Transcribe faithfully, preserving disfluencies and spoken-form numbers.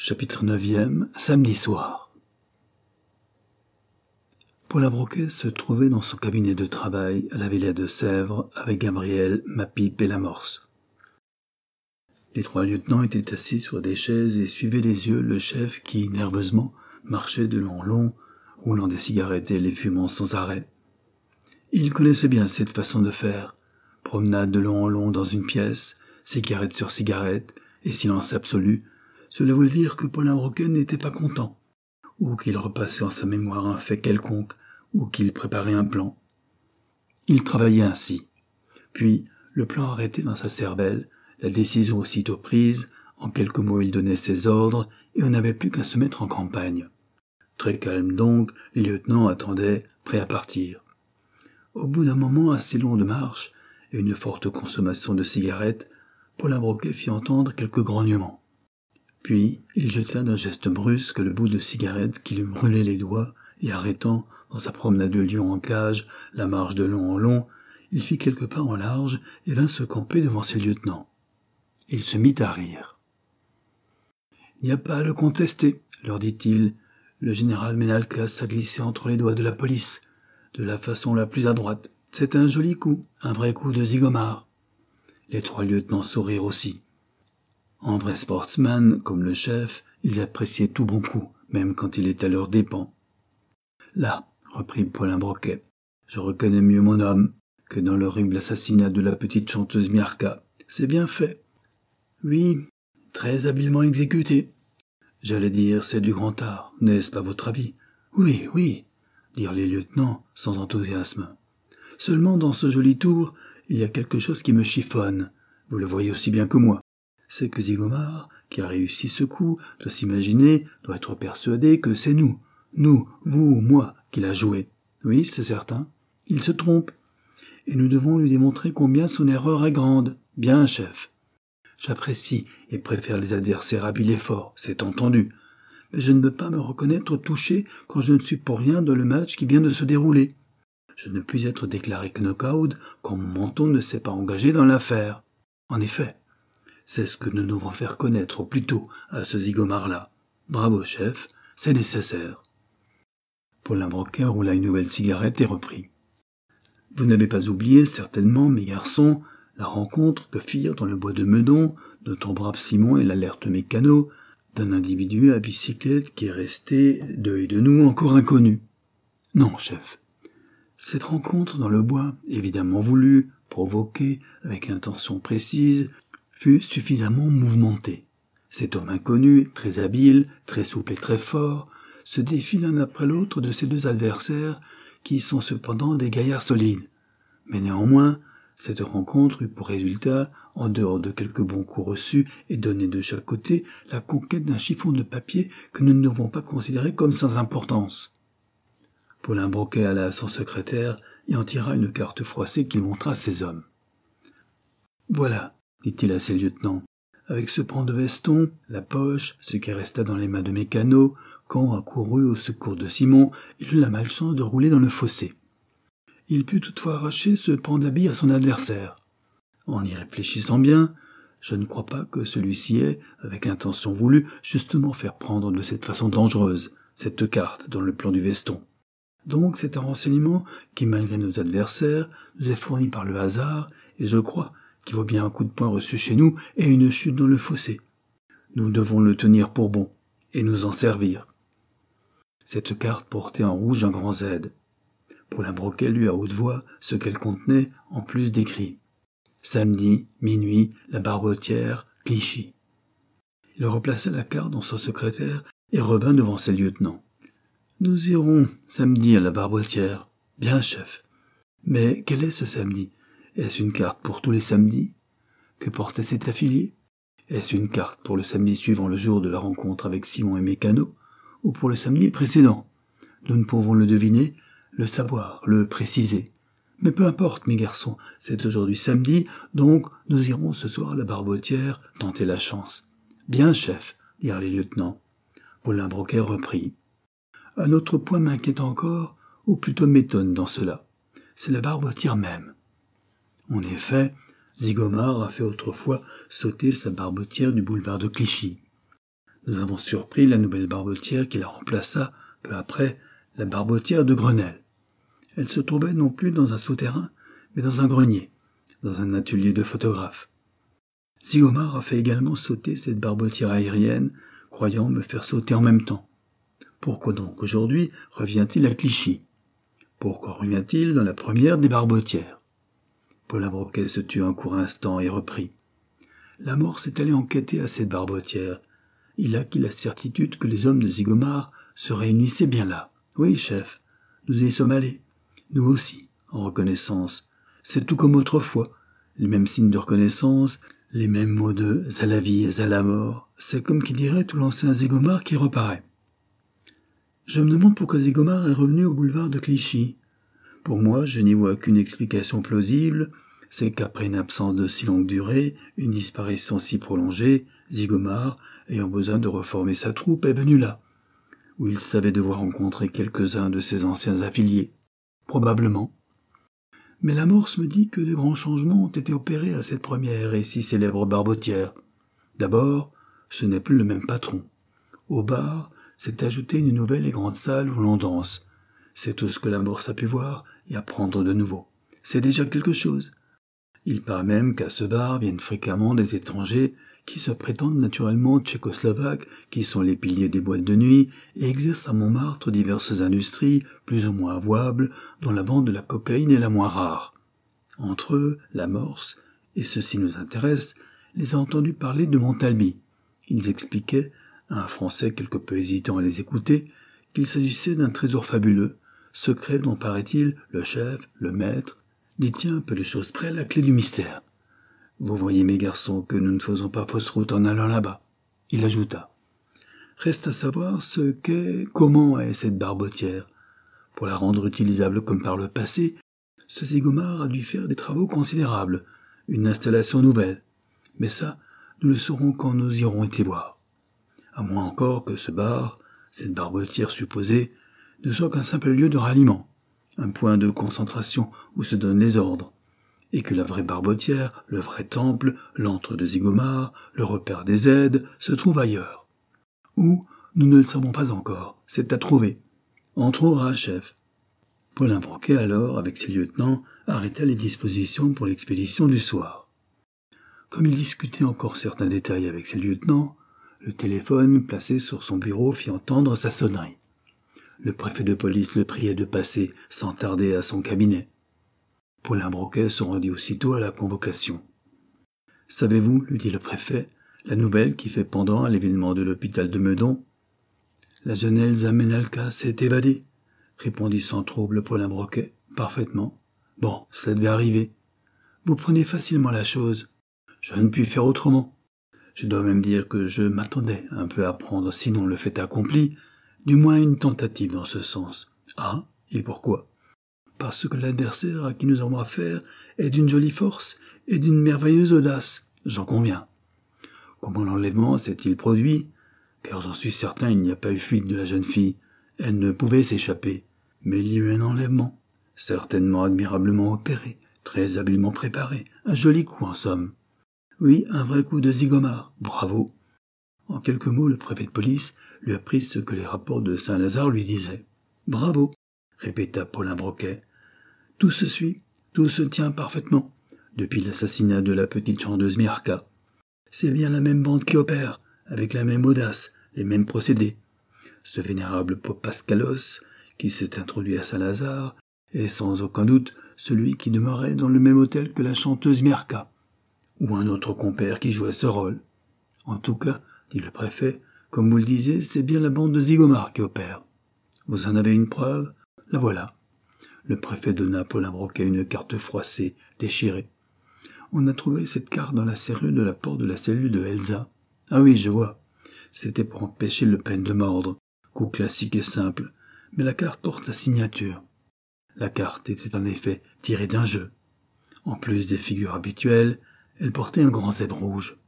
Chapitre neuvième, samedi soir. Paulin Broquet se trouvait dans son cabinet de travail à la Villa de Sèvres avec Gabriel, ma pipe et l'amorce. Les trois lieutenants étaient assis sur des chaises et suivaient des yeux le chef qui, nerveusement, marchait de long en long, roulant des cigarettes et les fumant sans arrêt. Il connaissait bien cette façon de faire. Promenade de long en long dans une pièce, cigarette sur cigarette et silence absolu. Cela voulait dire que Paulin Broquet n'était pas content, ou qu'il repassait en sa mémoire un fait quelconque, ou qu'il préparait un plan. Il travaillait ainsi. Puis, le plan arrêté dans sa cervelle, la décision aussitôt prise, en quelques mots il donnait ses ordres, et on n'avait plus qu'à se mettre en campagne. Très calme donc, les lieutenants attendaient, prêts à partir. Au bout d'un moment assez long de marche, et une forte consommation de cigarettes, Paulin Broquet fit entendre quelques grognements. Puis, il jeta d'un geste brusque le bout de cigarette qui lui brûlait les doigts, et arrêtant, dans sa promenade de lion en cage, la marche de long en long, il fit quelques pas en large et vint se camper devant ses lieutenants. Il se mit à rire. « Il n'y a pas à le contester, leur dit-il. Le général Menalcas a glissé entre les doigts de la police, de la façon la plus adroite. C'est un joli coup, un vrai coup de zigomard. » Les trois lieutenants sourirent aussi. En vrai sportsman, comme le chef, ils appréciaient tout bon coup, même quand il était à leurs dépens. « Là, reprit Paulin Broquet, je reconnais mieux mon homme que dans l'horrible assassinat de la petite chanteuse Miarca. C'est bien fait. Oui, très habilement exécuté. J'allais dire, c'est du grand art, n'est-ce pas votre avis? Oui, oui, dirent les lieutenants, sans enthousiasme. Seulement dans ce joli tour, il y a quelque chose qui me chiffonne. Vous le voyez aussi bien que moi. C'est que Zigomard, qui a réussi ce coup, doit s'imaginer, doit être persuadé que c'est nous, nous, vous, moi, qui l'a joué. Oui, c'est certain. Il se trompe. Et nous devons lui démontrer combien son erreur est grande. Bien, chef. J'apprécie et préfère les adversaires habiles et forts, c'est entendu. Mais je ne veux pas me reconnaître touché quand je ne suis pour rien dans le match qui vient de se dérouler. Je ne puis être déclaré knock-out quand mon menton ne s'est pas engagé dans l'affaire. En effet, c'est ce que nous devons faire connaître au plus tôt à ce zigomard-là. Bravo, chef, c'est nécessaire. Paulin Broquet roula une nouvelle cigarette et reprit. Vous n'avez pas oublié, certainement, mes garçons, la rencontre que firent dans le bois de Meudon notre brave Simon et l'alerte mécano d'un individu à bicyclette qui est resté, de et de nous, encore inconnu. Non, chef. Cette rencontre dans le bois, évidemment voulue, provoquée, avec intention précise, fut suffisamment mouvementée. Cet homme inconnu, très habile, très souple et très fort, se défie l'un après l'autre de ses deux adversaires, qui sont cependant des gaillards solides. Mais néanmoins, cette rencontre eut pour résultat, en dehors de quelques bons coups reçus et donnés de chaque côté, la conquête d'un chiffon de papier que nous ne devons pas considérer comme sans importance. Paulin Broquet alla à son secrétaire et en tira une carte froissée qu'il montra à ses hommes. « Voilà, dit-il à ses lieutenants, avec ce pan de veston, la poche, ce qui resta dans les mains de Mécano, quand accourut au secours de Simon, il eut la malchance de rouler dans le fossé. Il put toutefois arracher ce pan d'habit à son adversaire. En y réfléchissant bien, je ne crois pas que celui-ci ait, avec intention voulue, justement faire prendre de cette façon dangereuse cette carte dans le plan du veston. Donc c'est un renseignement qui, malgré nos adversaires, nous est fourni par le hasard, et je crois qu'il vaut bien un coup de poing reçu chez nous et une chute dans le fossé. Nous devons le tenir pour bon, et nous en servir. Cette carte portait en rouge un grand Z. Paulin Broquet lut à haute voix ce qu'elle contenait, en plus d'écrit. Samedi, minuit, la Barbotière, Clichy. Il replaça la carte dans son secrétaire et revint devant ses lieutenants. Nous irons samedi à la Barbotière. Bien, chef. Mais quel est ce samedi? Est-ce une carte pour tous les samedis? Que portait cet affilié? Est-ce une carte pour le samedi suivant le jour de la rencontre avec Simon et Mécano, ou pour le samedi précédent? Nous ne pouvons le deviner, le savoir, le préciser. Mais peu importe, mes garçons, c'est aujourd'hui samedi, donc nous irons ce soir à la Barbotière tenter la chance. Bien, chef, dirent les lieutenants. Paulin Broquet reprit. Un autre point m'inquiète encore, ou plutôt m'étonne dans cela. C'est la Barbotière même. En effet, Zigomard a fait autrefois sauter sa Barbotière du boulevard de Clichy. nous avons surpris la nouvelle barbotière qui la remplaça, peu après, la barbotière de Grenelle. Elle se trouvait non plus dans un souterrain, mais dans un grenier, dans un atelier de photographe. Zigomar a fait également sauter cette barbotière aérienne, croyant me faire sauter en même temps. Pourquoi donc aujourd'hui revient-il à Clichy? Pourquoi revient-il dans la première des barbotières? Paulin Broquet se tut un court instant et reprit. La mort s'est allée enquêter à cette barbotière. Il acquit la certitude que les hommes de Zigomar se réunissaient bien là. Oui, chef, nous y sommes allés. Nous aussi, en reconnaissance. C'est tout comme autrefois. Les mêmes signes de reconnaissance, les mêmes mots de « à la vie et à la mort ». C'est comme qui dirait tout l'ancien Zigomar qui reparaît. Je me demande pourquoi Zigomar est revenu au boulevard de Clichy. Pour moi, je n'y vois qu'une explication plausible, c'est qu'après une absence de si longue durée, une disparition si prolongée, Zigomar, ayant besoin de reformer sa troupe, est venu là, où il savait devoir rencontrer quelques-uns de ses anciens affiliés. Probablement. Mais la Morse me dit que de grands changements ont été opérés à cette première et si célèbre barbotière. D'abord, ce n'est plus le même patron. Au bar, s'est ajoutée une nouvelle et grande salle où l'on danse. C'est tout ce que la Morse a pu voir et apprendre de nouveau. C'est déjà quelque chose. Il paraît même qu'à ce bar viennent fréquemment des étrangers qui se prétendent naturellement tchécoslovaques, qui sont les piliers des boîtes de nuit et exercent à Montmartre diverses industries, plus ou moins avouables, dont la vente de la cocaïne est la moins rare. Entre eux, la Morse, et ceci nous intéresse, les a entendus parler de Montalby. Ils expliquaient, à un Français quelque peu hésitant à les écouter, qu'il s'agissait d'un trésor fabuleux, secret dont, paraît-il, le chef, le maître, détient un peu les choses près la clé du mystère. Vous voyez, mes garçons, que nous ne faisons pas fausse route en allant là-bas. Il ajouta. Reste à savoir ce qu'est, comment est cette barbotière. Pour la rendre utilisable comme par le passé, ce Zigomar a dû faire des travaux considérables, une installation nouvelle. Mais ça, nous le saurons quand nous y aurons été voir. À moins encore que ce bar, cette barbotière supposée, ne soit qu'un simple lieu de ralliement, un point de concentration où se donnent les ordres, et que la vraie barbotière, le vrai temple, l'antre de Zigomar, le repère des aides, se trouve ailleurs. Où, nous ne le savons pas encore, c'est à trouver. On trouvera, chef. Paulin Broquet, alors, avec ses lieutenants, arrêta les dispositions pour l'expédition du soir. Comme il discutait encore certains détails avec ses lieutenants, le téléphone, placé sur son bureau, fit entendre sa sonnerie. Le préfet de police le priait de passer, sans tarder, à son cabinet. Paulin Broquet se rendit aussitôt à la convocation. « Savez-vous, lui dit le préfet, la nouvelle qui fait pendant à l'événement de l'hôpital de Meudon ?»« La jeune Elsa Menalka s'est évadée, » répondit sans trouble Paulin Broquet. « Parfaitement. Bon, cela devait arriver. Vous prenez facilement la chose. Je ne puis faire autrement. Je dois même dire que je m'attendais un peu à prendre, sinon le fait accompli, du moins une tentative dans ce sens. Ah, et pourquoi ? Parce que l'adversaire à qui nous avons affaire est d'une jolie force et d'une merveilleuse audace, j'en conviens. Comment l'enlèvement s'est-il produit ? Car j'en suis certain, il n'y a pas eu fuite de la jeune fille. Elle ne pouvait s'échapper. Mais il y a eu un enlèvement, certainement admirablement opéré, très habilement préparé, un joli coup en somme. Oui, un vrai coup de Zigomar, bravo. En quelques mots, le préfet de police lui apprit ce que les rapports de Saint-Lazare lui disaient. Bravo, répéta Paulin Broquet. Tout se suit, tout se tient parfaitement, depuis l'assassinat de la petite chanteuse Mirka. C'est bien la même bande qui opère, avec la même audace, les mêmes procédés. Ce vénérable Popascalos, qui s'est introduit à Saint-Lazare, est sans aucun doute celui qui demeurait dans le même hôtel que la chanteuse Mirka, ou un autre compère qui jouait ce rôle. En tout cas, dit le préfet, comme vous le disiez, c'est bien la bande de Zigomar qui opère. Vous en avez une preuve ? La voilà. Le préfet donna à Paulin Broquet une carte froissée, déchirée. On a trouvé cette carte dans la serrure de la porte de la cellule de Elsa. Ah oui, je vois. C'était pour empêcher le peine de mordre. Coup classique et simple. Mais la carte porte sa signature. La carte était en effet tirée d'un jeu. En plus des figures habituelles, elle portait un grand Z rouge.